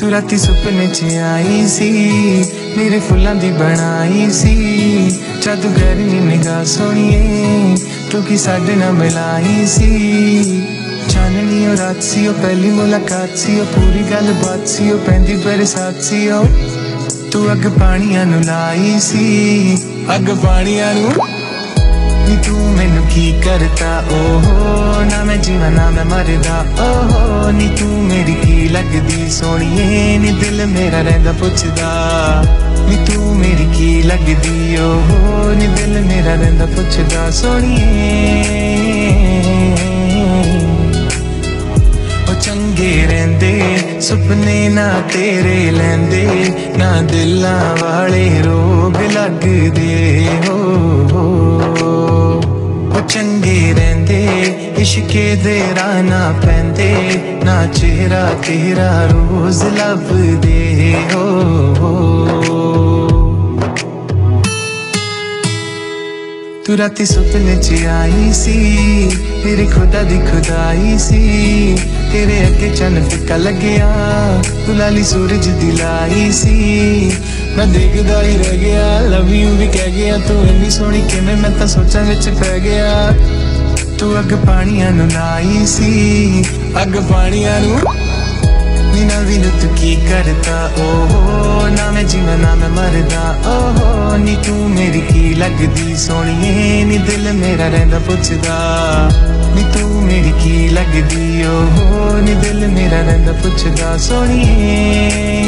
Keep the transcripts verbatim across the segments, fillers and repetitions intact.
तू राती सुपने च आई सी, मेरे फुल्लां दी बनाई सी। जादूगर नी निगाह सोहणिए, तू की साडे नाल मिलाई सी। चाननी ओ रात सी, ओ पहली मुलाकात सी, ओ पूरी गल बात सी, ओ पैंदी बरसात सी। ओ तू अग पानियां नू लाई सी, अग पानियां नू। नी तू मैनू की करता ओहो, ना मैं जीवा ना मैं मरदा ओहो। नी तू मेरी की लगदी सोहणिए, नी दिल मेरा रहिंदा पुछदा। नी तू मेरी की लगदी ओहो, नी दिल मेरा रहिंदा पुछदा सोहणिए। ओ चंगे रहिंदे सुपने ना तेरे लैंदे, ना दिलां वाले रोग लगदे हो। चंगे रहिंदे इश्के दे राह ना पैंदे, ना चेहरा तेरा रोज लभदे हो। तू राती सुपने च आई सी, मेरी खुदा दी खुदाई सी। तेरे अगे चन्न फिक्का लग्या, तू लाली सूरज दी लाई सी। मैं देखदा ही रह गया, लव यू भी कह गया। तू इन्नी सोहनी किवें, मैं तां सोचां विच पै गया। तू अग पानियां नू लाई सी, अग पानियां नू। नी नवी नू तू की करता ओहो, ना मैं जीवा ना मैं मरदा ओहो। नी तू मेरी की लगदी सोहणिए, नी दिल मेरा रहिंदा पुछदा। नी तू मेरी की लगदी ओहो, नी दिल मेरा रहिंदा पुछदा सोहणिए।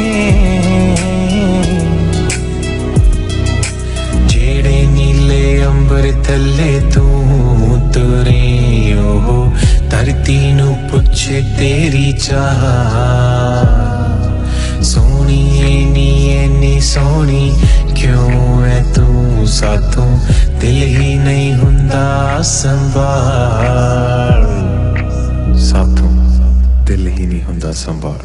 जेड़े नीले अंबर थल्ले तू तुरे ओहो, धरती नू पुछे तेरी चाह। सोहणिए नी इन्नी सोहनी क्यों है तू साथों, दिल ही नहीं हुंदा संभाल। साथों दिल ही नहीं हुंदा संभाल।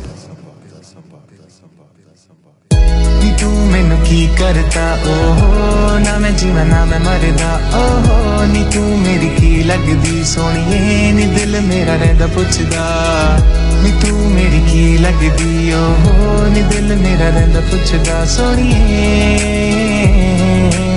तू मैनू की करता ओहो, ना मैं जीवा ना मैं मरदा ओहो। नी तू मेरी की लगदी सोहणिए, नी दिल मेरा रहिंदा पुछदा। नी तू मेरी की लगदी ओहो, नी दिल मेरा रहिंदा पुछदा सोहणिए।